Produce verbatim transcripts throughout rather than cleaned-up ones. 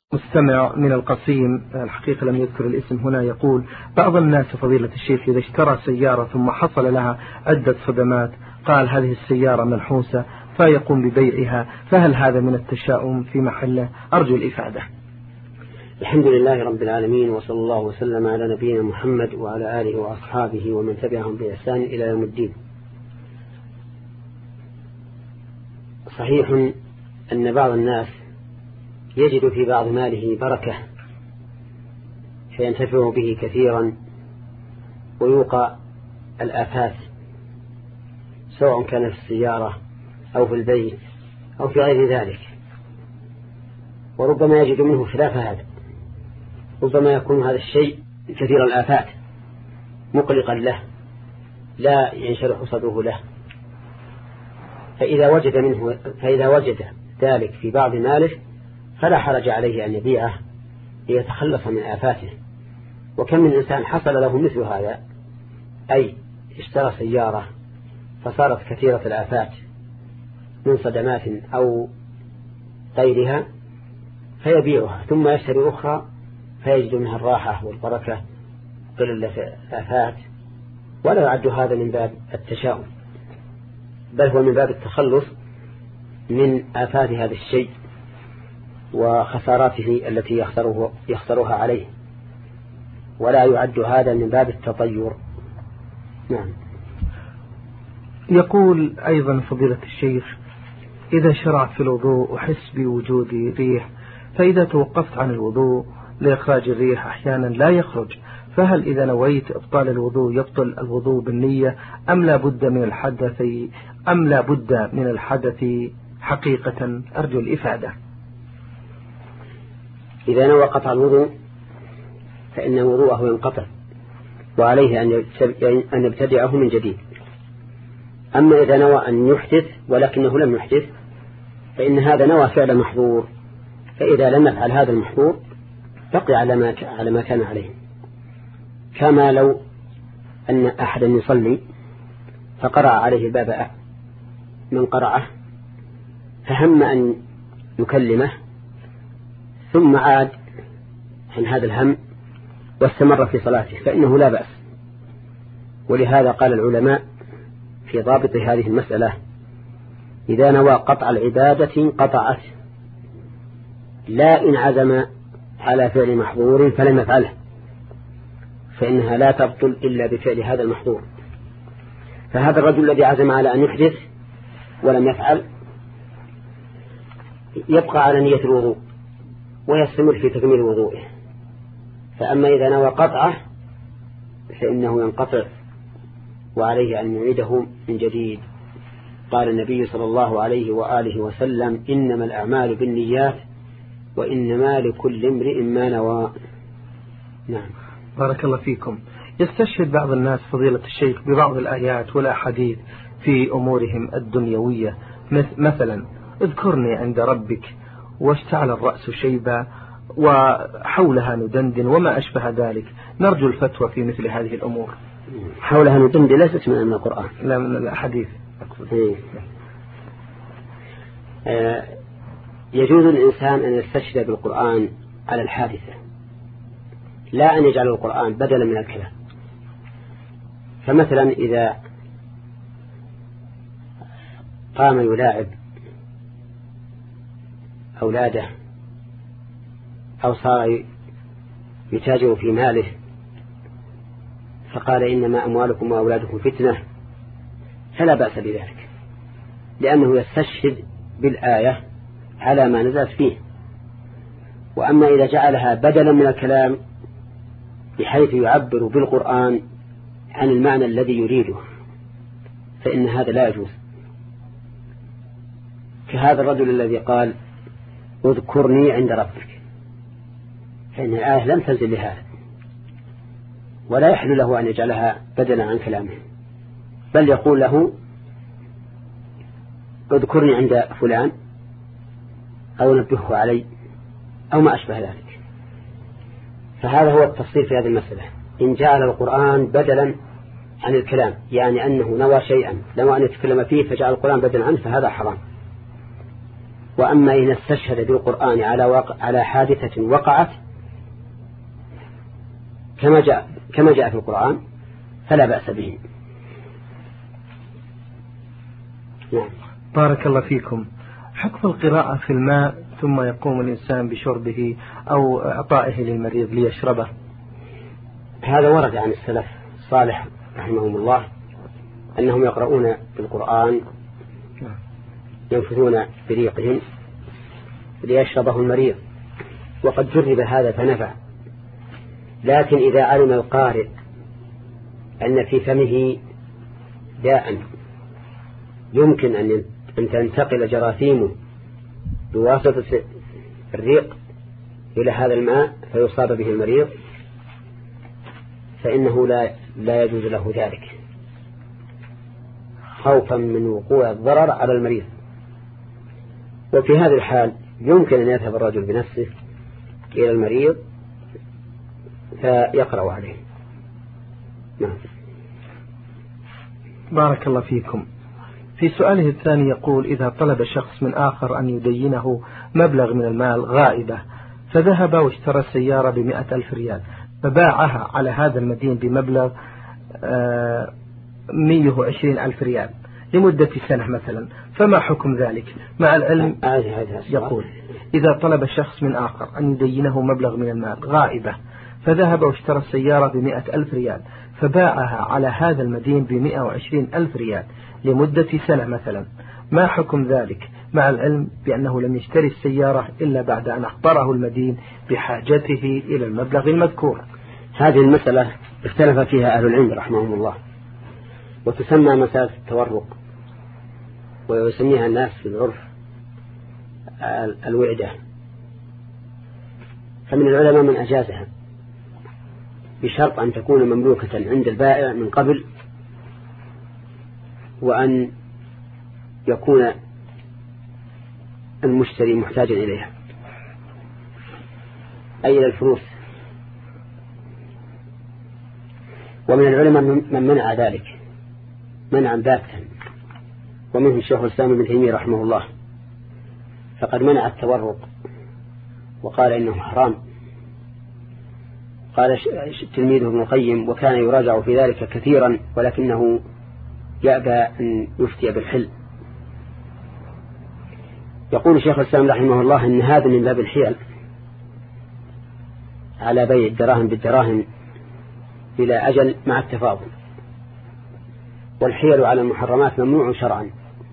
مستمع من القصيم، الحقيقة لم يذكر الاسم هنا، يقول: بعض الناس فضيلة الشيخ إذا اشترى سيارة ثم حصل لها عدة صدمات قال هذه السيارة منحوسة فيقوم ببيعها، فهل هذا من التشاؤم في محله؟ أرجو الإفادة. الحمد لله رب العالمين، وصلى الله وسلم على نبينا محمد وعلى آله وأصحابه ومن تبعهم بإحسان إلى يوم الدين. صحيح أن بعض الناس يجد في بعض ماله بركة فينتفع به كثيرا ويوقع الآفات، سواء كان في السيارة أو في البيت أو في غير ذلك، وربما يجد منه خلاف هذا. ربما يكون هذا الشيء كثير الآفات مقلقا له لا ينشرح صدره له، فإذا وجد منه فإذا وجد ذلك في بعض ماله فلا حرج عليه أن يبيعه ليتخلص من آفاته. وكم من إنسان حصل له مثل هذا، أي اشترى سيارة فصارت كثيرة الآفات من صدمات أو غيرها فيبيعها ثم يشتري أخرى فيجد منها الراحة والبركة قلة الآفات، ولا يعد هذا من باب التشاؤم، بل هو من باب التخلص من آفات هذا الشيء وخساراته التي يخسره يخسرها عليه، ولا يعد هذا من باب التطير. نعم. يقول أيضا فضيلة الشيخ: إذا شرعت في الوضوء أحس بوجود ريح، فإذا توقفت عن الوضوء لإخراج الريح أحيانا لا يخرج، فهل إذا نويت إبطال الوضوء يبطل الوضوء بالنية أم لا بد من الحدث أم لا بد من الحدث حقيقة؟ أرجو الإفادة. إذا نوى قطع الوضوء فإن وضوءه ينقطع وعليه أن يبتدعه من جديد. أما إذا نوى أن يحدث ولكنه لم يحدث فإن هذا نوى فعل محظور، فإذا لم يفعل هذا المحظور بقي على ما على ما كان عليه، كما لو أن أحدا يصلي فقرأ عليه باب من قرأه فهم أن يكلمه ثم عاد عن هذا الهم واستمر في صلاته فإنه لا بأس. ولهذا قال العلماء في ضابط هذه المسألة: إذا نوى قطع العبادة قطعت، لا إن عزم على فعل محظور فلم يفعله، فإنها لا تبطل إلا بفعل هذا المحظور. فهذا الرجل الذي عزم على أن يحدث ولم يفعل يبقى على نية الوضوء ويستمر في تكميل وضوئه. فأما إذا نوى قطعه فإنه ينقطع وعليه أن يعيده من جديد. قال النبي صلى الله عليه وآله وسلم: إنما الأعمال بالنيات وإنما لكل امرئ ما نوى. نعم. بارك الله فيكم. يستشهد بعض الناس فضيلة الشيخ ببعض الآيات والأحاديث في أمورهم الدنيوية، مثلا: اذكرني عند ربك، واشتعل الرأس شيبا، وحولها ندندن، وما أشبه ذلك. نرجو الفتوى في مثل هذه الأمور. حولها ندندن ليست من القرآن، لا، من الأحاديث. آه يجوز الإنسان أن يستشهد بالقرآن على الحادثة، لا أن يجعل القرآن بدلا من الكلام. فمثلا إذا قام يلاعب أولاده أو صار يتاجر في ماله فقال: إنما أموالكم وأولادكم فتنة، فلا بأس بذلك، لأنه يستشهد بالآية على ما نزلت فيه. وأما إذا جعلها بدلا من الكلام بحيث يعبر بالقرآن عن المعنى الذي يريده فإن هذا لا يجوز، كهذا الرجل الذي قال: اذكرني عند ربك، فإن الآية لم تنزل لهذا، ولا يحل له أن يجعلها بدلا عن كلامه، بل يقول له: اذكرني عند فلان أو نبهه علي أو ما أشبه ذلك. فهذا هو التفصيل في هذه المسألة. إن جعل القرآن بدلا عن الكلام، يعني أنه نوى شيئا نوى أن يتكلم فيه فجعل القرآن بدلا عنه، فهذا حرام. وأما إن استشهد بالقرآن على وق... على حادثة وقعت كما جاء كما جاء في القرآن فلا بأس به. نعم. بارك الله فيكم. حكم القراءة في الماء ثم يقوم الإنسان بشربه أو إعطائه للمريض ليشربه؟ هذا ورد عن السلف الصالح رحمهم الله أنهم يقرؤون بالقرآن ينفثون بريقهم ليشربه المريض، وقد جرب هذا فنفع. لكن إذا علم القارئ أن في فمه داء يمكن أن تنتقل جراثيمه بواسطة الريق إلى هذا الماء فيصاب به المريض، فإنه لا لا يجوز له ذلك خوفا من وقوع الضرر على المريض. وفي هذه الحال يمكن أن يذهب الرجل بنفسه إلى المريض فيقرأ عليه. نعم. بارك الله فيكم. في سؤاله الثاني يقول: إذا طلب شخص من آخر أن يدينه مبلغ من المال غائبة، فذهب واشترى سيارة بمئة ألف ريال فباعها على هذا المدين بمبلغ مئة وعشرين ألف ريال لمدة سنة مثلا، فما حكم ذلك؟ مع العلم يقول: إذا طلب شخص من آخر أن يدينه مبلغ من المال غائبة، فذهب واشترى السيارة بمئة ألف ريال فباعها على هذا المدين بمئة وعشرين ألف ريال لمدة سنة مثلا، ما حكم ذلك؟ مع العلم بأنه لم يشتري السيارة إلا بعد أن أخبره المدين بحاجته إلى المبلغ المذكور. هذه المسألة اختلف فيها أهل العلم رحمهم الله، وتسمى مسألة التورق، ويسميها الناس في العرف الوعدة. فمن العلماء من أجازها بشرط أن تكون مملوكة عند البائع من قبل، وأن يكون المشتري محتاجا إليها أي إلى الفلوس. ومن العلماء من منع ذلك منعا باتا، ومنهم الشيخ الإسلام ابن تيمية رحمه الله، فقد منع التورق وقال إنه حرام. قال تلميذه ابن القيم، وكان يراجع في ذلك كثيرا ولكنه يأبى أن يفتي بالحل. يقول الشيخ الإسلام رحمه الله إن هذا من باب الحيل على بيع الدراهم بالدراهم إلى أجل مع التفاضل، والحيل على المحرمات ممنوع شرعا.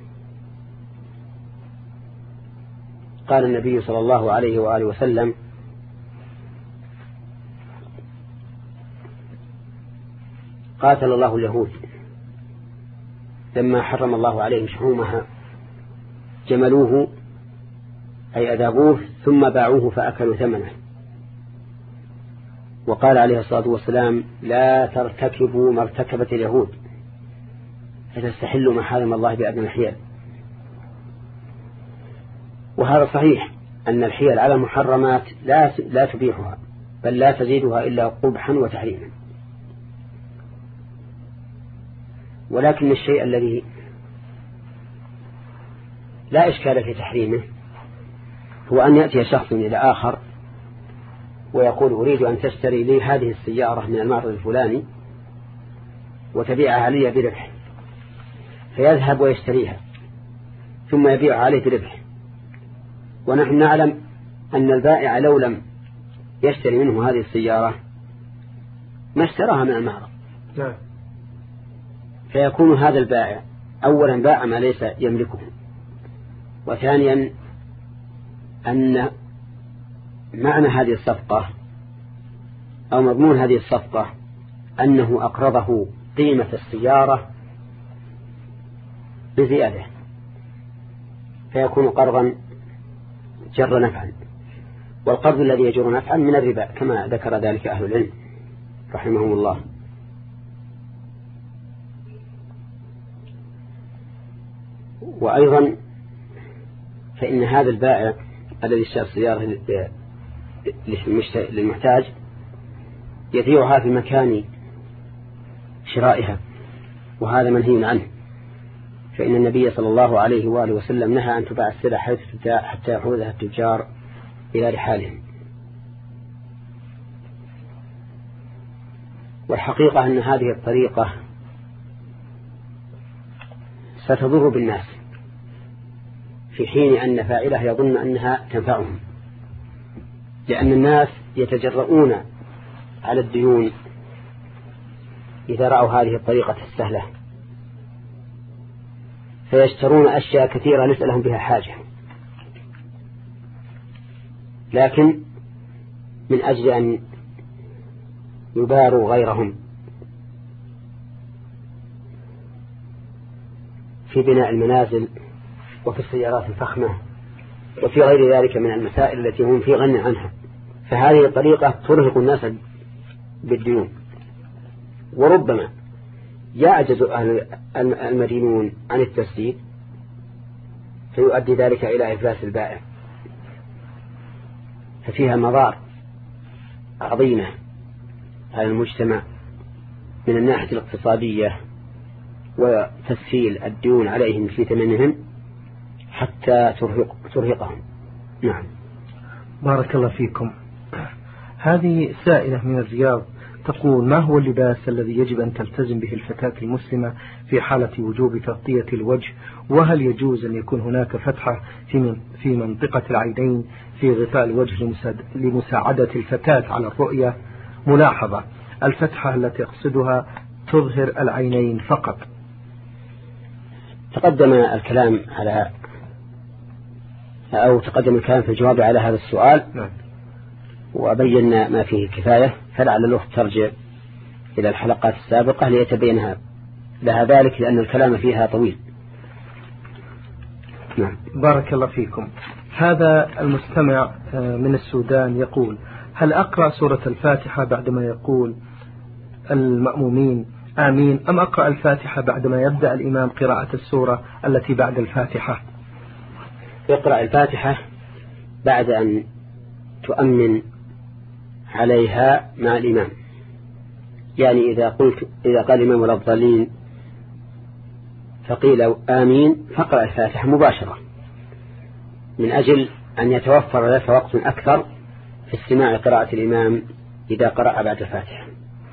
قال النبي صلى الله عليه وآله وسلم: قاتل الله اليهود لما حرم الله عليهم شحومها، جملوه أي أذابوه ثم باعوه فأكلوا ثمنه. وقال عليه الصلاة والسلام: لا ترتكبوا ما ارتكبت اليهود فتستحلوا ما حرم الله بأدنى الحيل. وهذا صحيح أن الحيل على المحرمات لا لا تبيحها بل لا تزيدها إلا قبحا وتحريما. ولكن الشيء الذي لا إشكال في تحريمه هو أن يأتي شخص إلى آخر ويقول: أريد أن تشتري لي هذه السيارة من المعرض الفلاني وتبيعها لي بربح، فيذهب ويشتريها ثم يبيعها عليه بربح، ونحن نعلم أن البائع لو لم يشتري منه هذه السيارة ما اشتراها من المعرض. نعم. فيكون هذا البائع أولا باع ما ليس يملكه، وثانيا أن معنى هذه الصفقة أو مضمون هذه الصفقة أنه أقرضه قيمة السيارة بزيادة، فيكون قرضا جر نفعا، والقرض الذي يجر نفعا من الربا كما ذكر ذلك أهل العلم رحمهم الله. وأيضا فإن هذا البائع الذي اشترى السيارة للمحتاج يبيعها في مكان شرائها، وهذا منهي عنه، فإن النبي صلى الله عليه وآله وسلم نهى أن تباع السلع حيث تباع حتى يحوزها التجار إلى رحالهم. والحقيقة أن هذه الطريقة ستضر بالناس في حين أن فاعلها يظن أنها تنفعهم، لأن الناس يتجرؤون على الديون إذا رأوا هذه الطريقة السهلة، فيشترون أشياء كثيرة ليس لهم بها حاجة، لكن من أجل أن يباروا غيرهم في بناء المنازل وفي السيارات الفخمة وفي غير ذلك من المسائل التي هم في غنى عنها، فهذه الطريقة ترهق الناس بالديون. وربما يعجز أهل المدينون عن التسديد فيؤدي ذلك إلى إفلاس البائع، ففيها مضار عظيمة على المجتمع من الناحية الاقتصادية وتسهيل الديون عليهم في ثمنهم حتى ترهق ترهقهم. نعم. بارك الله فيكم. هذه سائلة من الرياض تقول: ما هو اللباس الذي يجب أن تلتزم به الفتاة المسلمة في حالة وجوب تغطية الوجه؟ وهل يجوز أن يكون هناك فتحة في في منطقة العينين في غطاء الوجه لمساعدة الفتاة على الرؤية؟ ملاحظة: الفتحة التي أقصدها تظهر العينين فقط. تقدم الكلام على أو تقدم الكلام في الجواب على هذا السؤال. نعم. وبينا ما فيه كفاية، فلعل الأخت ترجع إلى الحلقات السابقة ليتبينها لها ذلك، لأن الكلام فيها طويل. نعم. بارك الله فيكم. هذا المستمع من السودان يقول: هل أقرأ سورة الفاتحة بعدما يقول المأمومين آمين، أم أقرأ الفاتحة بعدما يبدأ الإمام قراءة السورة التي بعد الفاتحة؟ اقرأ الفاتحة بعد أن تؤمن عليها مع الإمام، يعني إذا قلت إذا قال الإمام ولا الضالين فقيل آمين فاقرأ الفاتحة مباشرة، من أجل أن يتوفر لك وقت أكثر في استماع قراءة الإمام إذا قرأ بعد الفاتحة.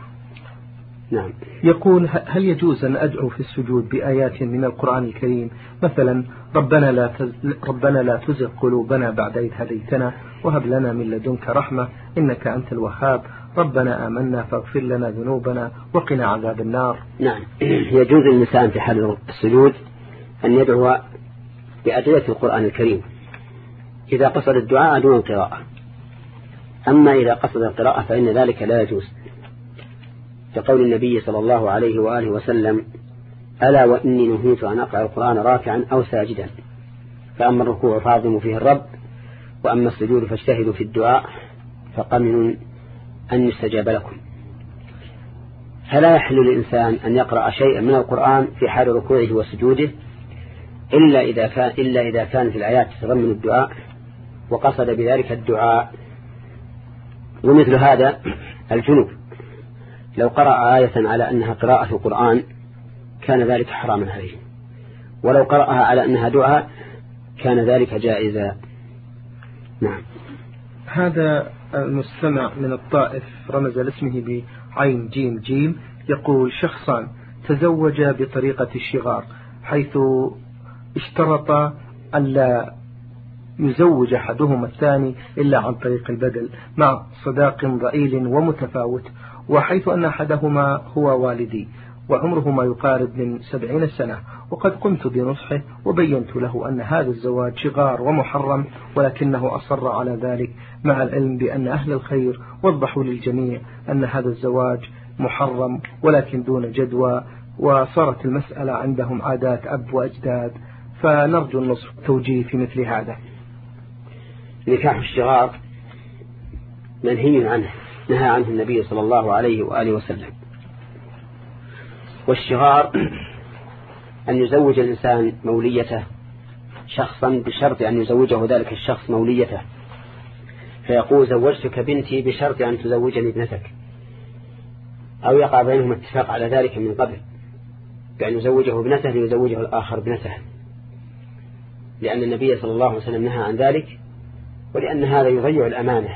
نعم. يقول: هل يجوز أن أدعو في السجود بآيات من القرآن الكريم، مثلا ربنا لا تز... ربنا لا تزغ قلوبنا بعد إذ هديتنا وهب لنا من لدنك رحمة إنك أنت الوهاب، ربنا آمنا فاغفر لنا ذنوبنا وقنا عذاب النار؟ نعم. يجوز للإنسان في حال السجود أن يدعو بأدعية القرآن الكريم إذا قصد الدعاء دون القراءة، أما إذا قصد القراءة فإن ذلك لا يجوز، كقول النبي صلى الله عليه وآله وسلم: ألا وإني نهيت أن أقرأ القرآن راكعا أو ساجدا، فأما الركوع فاعظموا فيه الرب، وأما السجود فاجتهدوا في الدعاء فقمن أن يستجاب لكم. فلا يحل للإنسان أن يقرأ شيئا من القرآن في حال ركوعه وسجوده إلا إذا كان إلا إذا كانت الآيات تتضمن الدعاء وقصد بذلك الدعاء. ومثل هذا الجنوب لو قرأ آية على أنها قراءة القرآن كان ذلك حراما عليه، ولو قرأها على أنها دعاء كان ذلك جائزا. نعم. هذا المستمع من الطائف رمز لاسمه بعين جيم جيم يقول: شخصان تزوج بطريقة الشغار، حيث اشترط ألا يزوج أحدهما الثاني إلا عن طريق البدل مع صداق ضئيل ومتفاوت، وحيث أن أحدهما هو والدي وعمره يقارب من سبعين سنة، وقد قمت بنصحه وبينت له أن هذا الزواج شغار ومحرم، ولكنه أصر على ذلك مع العلم بأن أهل الخير وضحوا للجميع أن هذا الزواج محرم ولكن دون جدوى، وصارت المسألة عندهم عادات أب وأجداد، فنرجو النصح التوجيه في مثل هذا. نكاح الشغار منهي عنه، نهى عنه النبي صلى الله عليه وآله وسلم. والشغار أن يزوج الإنسان موليته شخصا بشرط أن يزوجه ذلك الشخص موليته، فيقول: زوجتك بنتي بشرط أن تزوجني ابنتك، أو يقع بينهم اتفاق على ذلك من قبل بأن يزوجه ابنته ليزوجه الآخر ابنته، لأن النبي صلى الله عليه وسلم نهى عن ذلك، ولأن هذا يضيع الأمانة،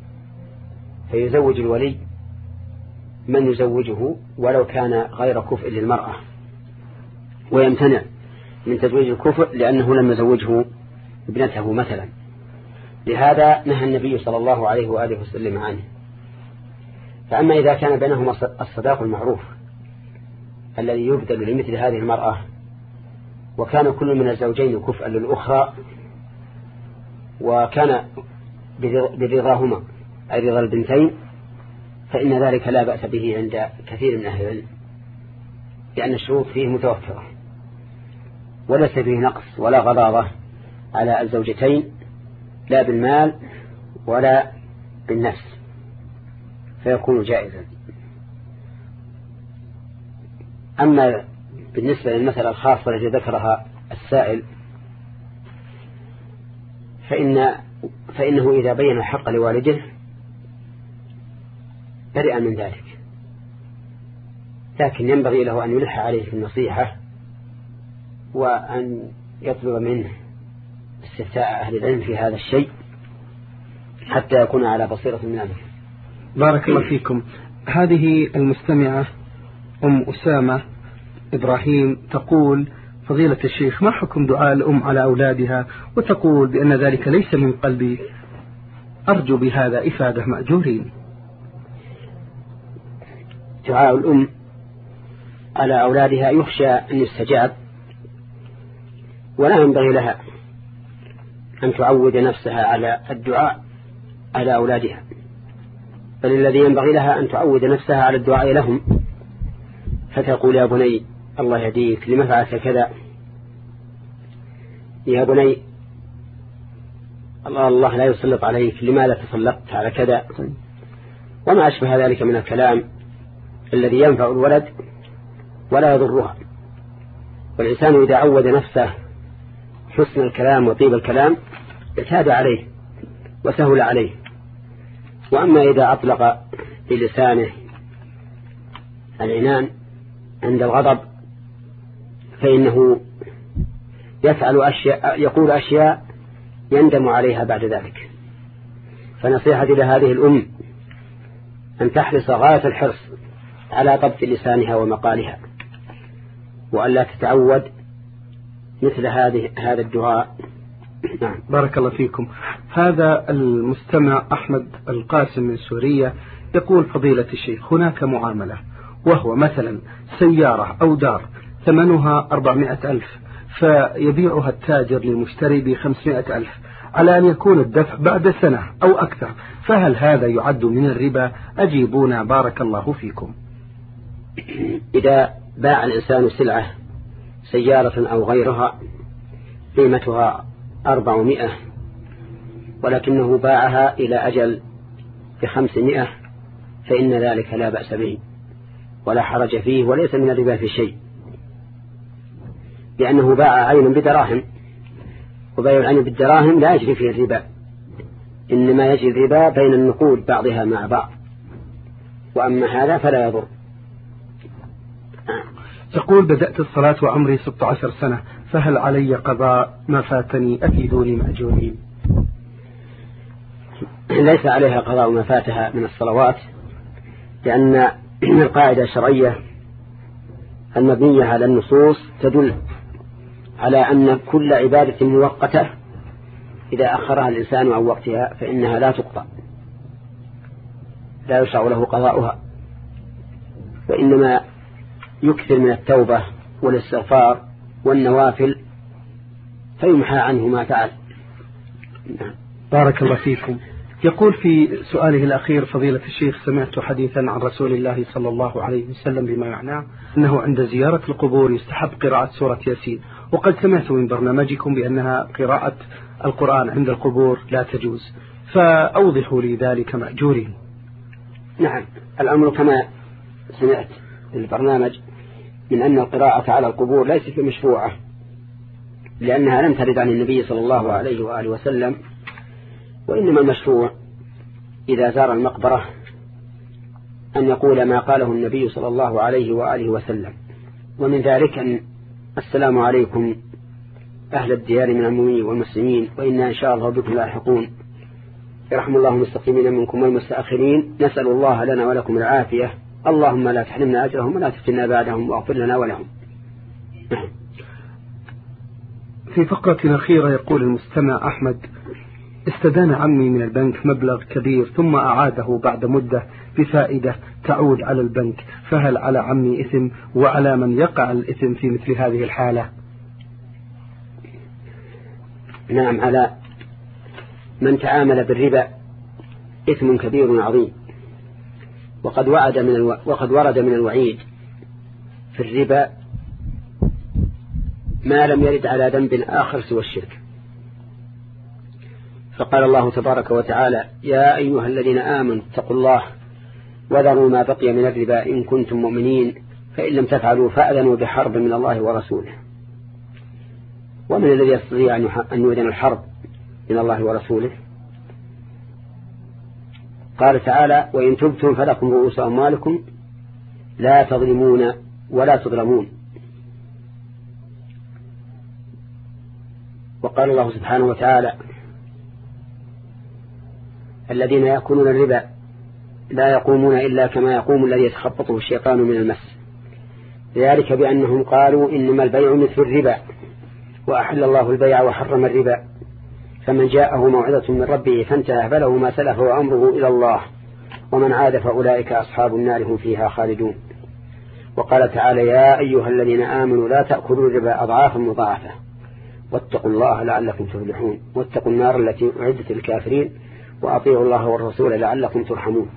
فيزوج الولي من يزوجه ولو كان غير كفء للمرأة، ويمتنع من تزويج الكفء لأنه لم يزوجه ابنته مثلا. لهذا نهى النبي صلى الله عليه وآله وسلم عنه. فأما إذا كان بينهما الصداق المعروف الذي يبذل لمثل هذه المرأة، وكان كل من الزوجين كفءا للأخرى، وكان برضاهما أي رضا البنتين، فإن ذلك لا بأس به عند كثير من أهل العلم، لأن الشروط فيه متوفرة، وليس فيه نقص ولا غضاضة على الزوجتين، لا بالمال ولا بالنفس، فيكون جائزا. أما بالنسبة للمسألة الخاصة التي ذكرها السائل، فإن فإنه إذا بين الحق لوالده برئ من ذلك، لكن ينبغي له أن يلح عليه في النصيحة، وأن يطلب منه استفتاء أهل العلم في هذا الشيء حتى يكون على بصيرة من أمره. بارك الله فيكم. هذه المستمعة أم أسامة إبراهيم تقول: فضيلة الشيخ، ما حكم دعاء الأم على أولادها؟ وتقول بأن ذلك ليس من قلبي، أرجو بهذا إفادة مأجورين. دعاء الأم على أولادها يخشى أن يستجاب، ولا ينبغي لها أن تعود نفسها على الدعاء على أولادها، بل الذي ينبغي لها أن تعود نفسها على الدعاء لهم، فتقول: يا بني الله يهديك، لما فعلت كذا؟ يا بني الله, الله لا يسلط عليك، لماذا تسلطت على كذا؟ وما أشبه ذلك من الكلام الذي ينفع الولد ولا يضرها. والإنسان إذا عود نفسه حسن الكلام وطيب الكلام اعتاد عليه وسهل عليه. وأما إذا أطلق بلسانه العنان عند الغضب فإنه يفعل أشياء يقول أشياء يندم عليها بعد ذلك. فنصيحتي لهذه الأم أن تحرص غاية الحرص على ضبط لسانها ومقالها، وألا تتعود مثل هذه هذا الدعاء. نعم. بارك الله فيكم. هذا المستمع أحمد القاسم من سوريا يقول: فضيلة الشيخ، هناك معاملة، وهو مثلا سيارة أو دار ثمنها أربعمائة ألف، فيبيعها التاجر للمشتري بخمسمائة ألف، على أن يكون الدفع بعد سنة أو أكثر، فهل هذا يعد من الربا؟ أجيبونا بارك الله فيكم. إذا باع الإنسان سلعة سيارة أو غيرها قيمتها أربعمائة، ولكنه باعها إلى أجل بخمسمائة، فإن ذلك لا بأس به ولا حرج فيه، وليس من الربا في شيء، لأنه باع عين بدراهم، وبيع العين بالدراهم لا يجري فيه الربا، إنما يجري الربا بين النقود بعضها مع بعض، وأما هذا فلا يضر. تقول: بدأت الصلاة وعمري ستة عشر سنة، فهل علي قضاء ما فاتني؟ أفيدوني مأجورين. ليس عليها قضاء ما فاتها من الصلوات، لأن القاعدة الشرعية المبنية على النصوص تدل على أن كل عبادة موقتة إذا أخرها الإنسان عن وقتها فإنها لا تقضى، لا يشرع له قضاؤها، وإنما يكثر من التوبة والاستغفار والنوافل فيمحى عنه ما فعل. بارك الله فيكم. يقول في سؤاله الأخير: فضيلة الشيخ، سمعت حديثا عن رسول الله صلى الله عليه وسلم بما معناه أنه عند زيارة القبور يستحب قراءة سورة ياسين، وقد سمعت من برنامجكم بأنها قراءة القرآن عند القبور لا تجوز، فأوضحوا لي ذلك مأجورين. نعم، الأمر كما سمعت في البرنامج من أن القراءة على القبور ليست مشروعة، لأنها لم ترد عن النبي صلى الله عليه وآله وسلم، وإنما المشروع إذا زار المقبرة أن يقول ما قاله النبي صلى الله عليه وآله وسلم، ومن ذلك أن السلام عليكم أهل الديار من المؤمنين والمسلمين وإنا إن شاء الله بكم لاحقون يرحم الله المستقيمين منكم والمستأخرين نسأل الله لنا ولكم العافية اللهم لا تحرمنا أجرهم ولا تفتنا بعدهم واغفر لنا ولهم. في فقرة أخيرة يقول المستمع أحمد: استدان عمي من البنك مبلغ كبير ثم أعاده بعد مدة بفائدة تعود على البنك، فهل على عمي إثم وعلى من يقع الإثم في مثل هذه الحالة؟ نعم، على من تعامل بالربا إثم كبير عظيم، وقد وعد من الو... وقد ورد من الوعيد في الربا ما لم يرد على ذنب آخر سوى الشرك. فقال الله تبارك وتعالى: يا أيها الذين آمنوا اتقوا الله وذروا ما بقي من الربا إن كنتم مؤمنين فإن لم تفعلوا فأذنوا بحرب من الله ورسوله. ومن الذي يستطيع أن يؤذن الحرب من الله ورسوله؟ قال تعالى: وإن تبتم فلكم رؤوس أموالكم لا تظلمون ولا تظلمون. وقال الله سبحانه وتعالى: الذين يأكلون الربا لا يقومون إلا كما يقوم الذي يتخبطه الشيطان من المس، ذلك بأنهم قالوا إنما البيع مثل الربا وأحل الله البيع وحرم الربا فمن جاءه موعظة من ربه فانتهى فله ما سلف وأمره إلى الله ومن عاد فأولئك أصحاب النار هم فيها خالدون. وقال تعالى: يا أيها الذين آمنوا لا تأكلوا الربا أضعافا مضاعفة واتقوا الله لعلكم تفلحون واتقوا النار التي أعدت للكافرين وأطيعوا الله والرسول لعلكم ترحمون.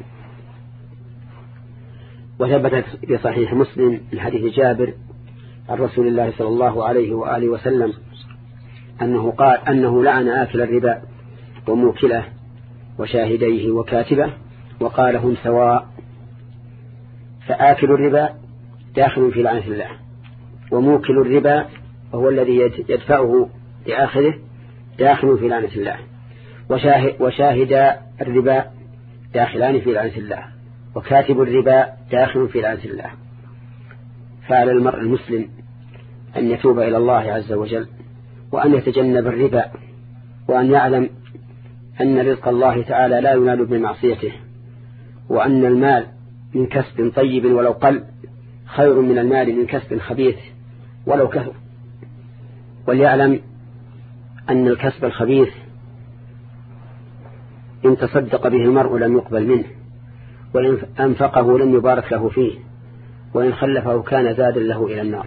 وثبت في صحيح مسلم من حديث جابر عن رسول الله صلى الله عليه وآله وسلم أنه قال أنه لعن آكل الربا وموكله وشاهديه وكاتبه وقال: هم سواء. فآكل الربا داخل في لعنة الله، وموكل الربا وهو الذي يدفعه لآخره داخل في لعنة الله، وشاهد الربا داخلان في لعنة الله، وكاتب الربا داخل في لعنة الله. فعلى المرء المسلم أن يتوب إلى الله عز وجل وأن يتجنب الربا، وأن يعلم أن رزق الله تعالى لا ينال بمعصيته، وأن المال من كسب طيب ولو قل خير من المال من كسب خبيث ولو كثر. وليعلم أن الكسب الخبيث إن تصدق به المرء لم يقبل منه، وإن أنفقه لم يبارك له فيه، وإن خلفه كان زادا له إلى النار.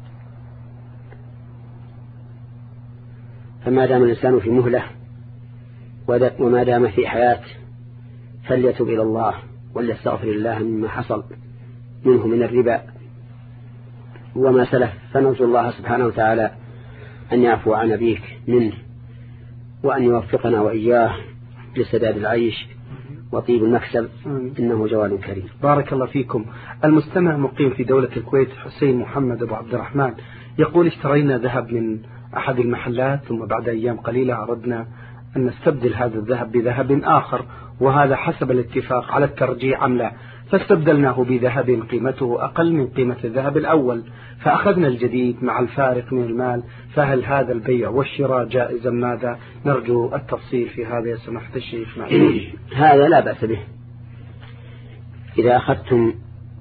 فما دام الإنسان في مهلة وما دام في حياة فليتب إلى الله وليستغفر الله مما حصل منه من الربا وما سلف، فنرجو الله سبحانه وتعالى أن يعفو عن أبيك منه وأن يوفقنا وإياه لسداد العيش وطيب المكسب، إنه جواد كريم. بارك الله فيكم. المستمع مقيم في دولة الكويت حسين محمد أبو عبد الرحمن يقول: اشترينا ذهب من أحد المحلات ثم بعد أيام قليلة أردنا أن نستبدل هذا الذهب بذهب آخر، وهذا حسب الاتفاق على الترجيع أم لا، فاستبدلناه بذهب قيمته أقل من قيمة الذهب الأول فأخذنا الجديد مع الفارق من المال، فهل هذا البيع والشراء جائزا؟ ماذا نرجو التفصيل في هذا يا سماحة الشيخ؟ هذا لا بأس به. إذا أخذتم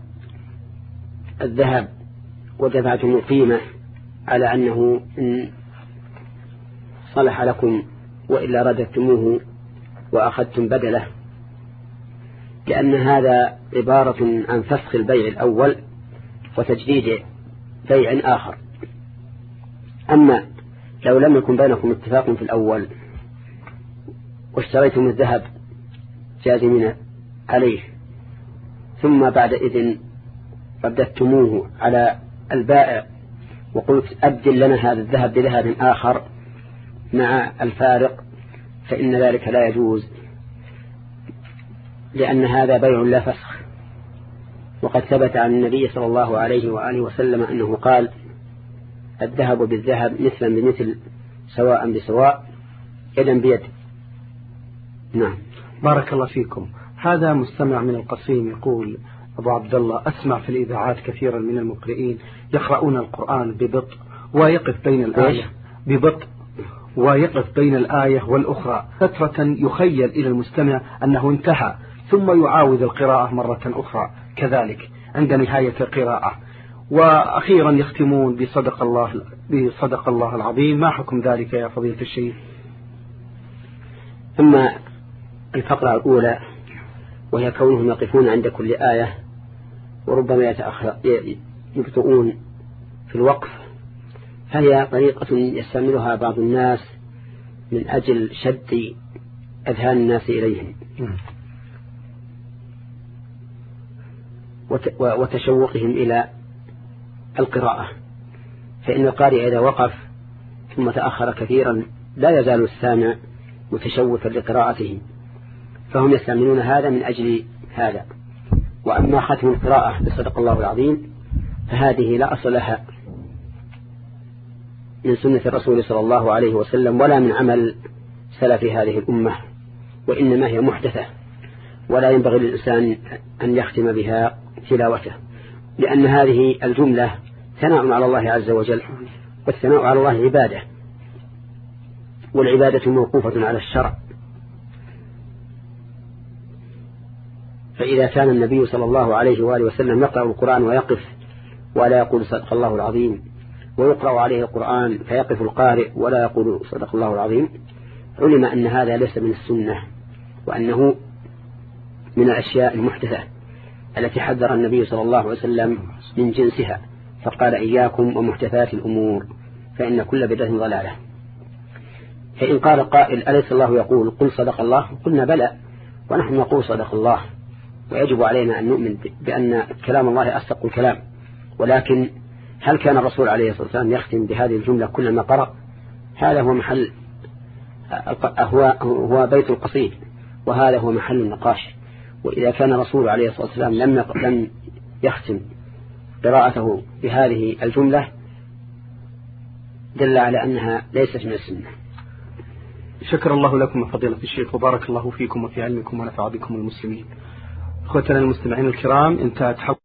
الذهب ودفعتم القيمة على أنه إن صلح لكم وإلا رددتموه وأخذتم بدله، لأن هذا عبارة عن فسخ البيع الأول وتجديد بيع آخر. أما لو لم يكن بينكم اتفاق في الأول واشتريتم الذهب جازمين عليه ثم بعد إذن رددتموه على البائع وقلت أبدل لنا هذا الذهب بذهب آخر مع الفارق، فإن ذلك لا يجوز، لأن هذا بيع لا فسخ. وقد ثبت عن النبي صلى الله عليه وآله وسلم أنه قال: الذهب بالذهب مثلا بمثل سواء بسواء يدا بيد. نعم. بارك الله فيكم. هذا مستمع من القصيم يقول: أبو عبد الله، أسمع في الإذاعات كثيرا من المقرئين يقرؤون القرآن ببطء ويقف بين الآية ببطء ويقف بين الآية والأخرى فترة يخيل إلى المستمع أنه انتهى، ثم يعاود القراءة مرة أخرى كذلك عند نهاية القراءة، وأخيرا يختمون بصدق الله بصدق الله العظيم. ما حكم ذلك يا فضيلة الشيخ؟ أما الفقرة الأولى وهي كونهم يقفون عند كل آية وربما يتأخر يبطئون في الوقف، فهي طريقة يستعملها بعض الناس من أجل شد أذهان الناس إليهم وتشوقهم إلى القراءة، فإن القارئ إذا وقف ثم تأخر كثيرا لا يزال السامع متشوفا لقراءته، فهم يستعملون هذا من أجل هذا. وأما ختم القراءة بصدق الله العظيم فهذه لا أصل لها من سنة الرسول صلى الله عليه وسلم ولا من عمل سلف هذه الأمة، وإنما هي محدثة ولا ينبغي للإنسان أن يختم بها تلاوته، لأن هذه الجملة ثناء على الله عز وجل، والثناء على الله عبادة، والعبادة موقوفة على الشرع. فإذا كان النبي صلى الله عليه وآله وسلم يقرأ القرآن ويقف ولا يقول صدق الله العظيم، ويقرأ عليه القرآن فيقف القارئ ولا يقول صدق الله العظيم، علم أن هذا ليس من السنة، وأنه من الأشياء المحدثة التي حذر النبي صلى الله عليه وسلم من جنسها، فقال إياكم ومحدثات الأمور فإن كل بدعة ضلالة. فإن قال قائل أليس الله يقول قل صدق الله؟ قلنا بلى، ونحن نقول صدق الله، ويجب علينا أن نؤمن بأن كلام الله أصدق الكلام. ولكن هل كان الرسول عليه الصلاة والسلام يختم بهذه الجملة كلما قرأ؟ هذا هو محل هو, هو بيت القصيد، وهذا هو محل النقاش. وإذا كان الرسول عليه الصلاة والسلام لم لم يختم قراءته بهذه الجملة دل على أنها ليست من السنة. شكر الله لكم فضيلة الشيخ، وبارك الله فيكم وفي علمكم ونفع بكم المسلمين. أخوتنا المستمعين الكرام، انتهت